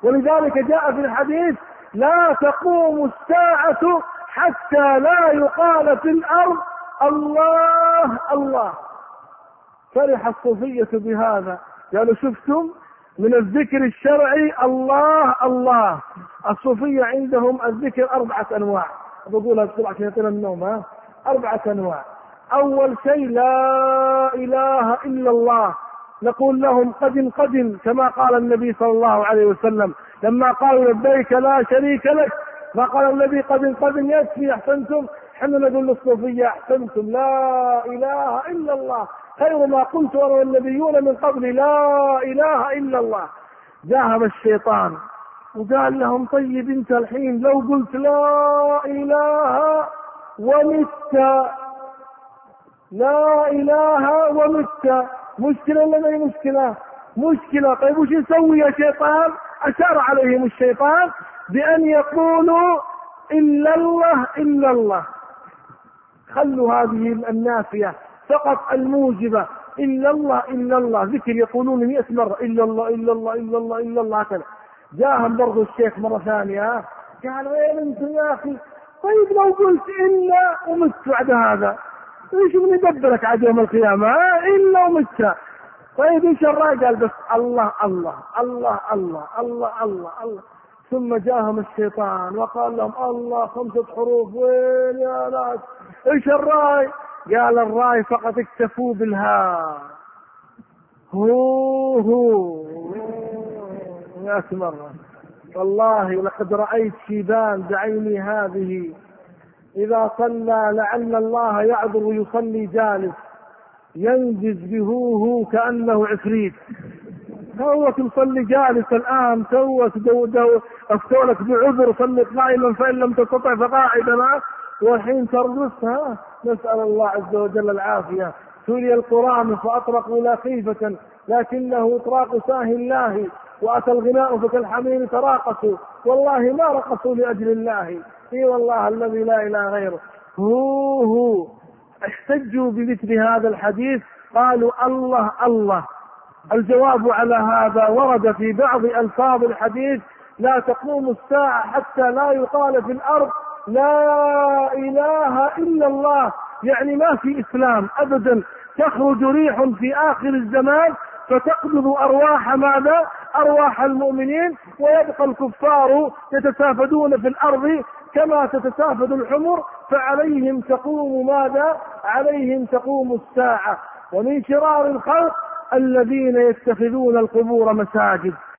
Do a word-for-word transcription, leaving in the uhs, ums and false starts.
ولذلك جاء في الحديث لا تقوم الساعة حتى لا يقال في الأرض الله الله. فرح الصوفية بهذا، قالوا شفتم من الذكر الشرعي الله الله. الصوفية عندهم الذكر أربعة أنواع، بقولها بسرعة عشان يطير النوم. ها أربعة أنواع. أول شيء لا إله إلا الله، نقول لهم قدم قدم كما قال النبي صلى الله عليه وسلم لما قالوا لبيك لا شريك لك، ما قال النبي قدم قدم يكفي أحسنتم. حنا نقول للصوفية أحسنتم، لا إله إلا الله خير ما قلت أنا والنبيون من قبل، لا إله إلا الله. ذهب الشيطان وقال لهم طيب انت الحين لو قلت لا إله ومت، لا إله ومت، مشكلة ولا ما هي مشكلة؟ مشكلة. طيب وش يسوي يا شيطان؟ أشار عليهم الشيطان بأن يقولوا إلا الله إلا الله. خلوا هذه النافية فقط الموجبة إلا الله إلا الله، ذكر يقولون مئة مرة إلا الله إلا الله إلا الله إلا الله هكذا. جاءهم برضو الشيخ مرة ثانية قال وين انتم يا أخي؟ طيب لو قلت إلا ومت بعد هذا ايش من يدبرك عاد يوم القيامة؟ إلا ومت. طيب ايش الرأي؟ قال بس الله الله الله الله الله الله الله. ثم جاءهم الشيطان وقال لهم الله خمسة حروف، وين يا ناس ايش الرأي؟ قال الرأي فقط اكتفوا بالها. هو هو مئة مرة. والله لقد رأيت شيبان بعيني هذه إذا صلى لعل الله يعذر ويصلي جالس ينجز بهوه كأنه عفريت. توك مصلي جالس الآن، توك دو دو أفتولك بعذر صلي قائما فإن لم تستطع فقاعدا، والحين ترقصها. نسأل الله عز وجل العافية. تولي القرآن فأطرقوا لا خيفة لكنه إطراق ساه الله، وأتى الغناء فكالحمير تراقصوا والله ما رقصوا لأجل الله، اي والله الذي لا إله غيره. هو هو احتجوا بمثل هذا الحديث قالوا الله الله. الجواب على هذا ورد في بعض ألفاظ الحديث لا تقوم الساعة حتى لا يقال في الأرض لا إله إلا الله، يعني ما في إسلام أبدا. تخرج ريح في آخر الزمان فتقبض أرواح ماذا؟ أرواح المؤمنين، ويبقى الكفار يتسافدون في الأرض كما تتسافد الحمر، فعليهم تقوم ماذا؟ عليهم تقوم الساعة. ومن شرار الخلق الذين يتخذون القبور مساجد.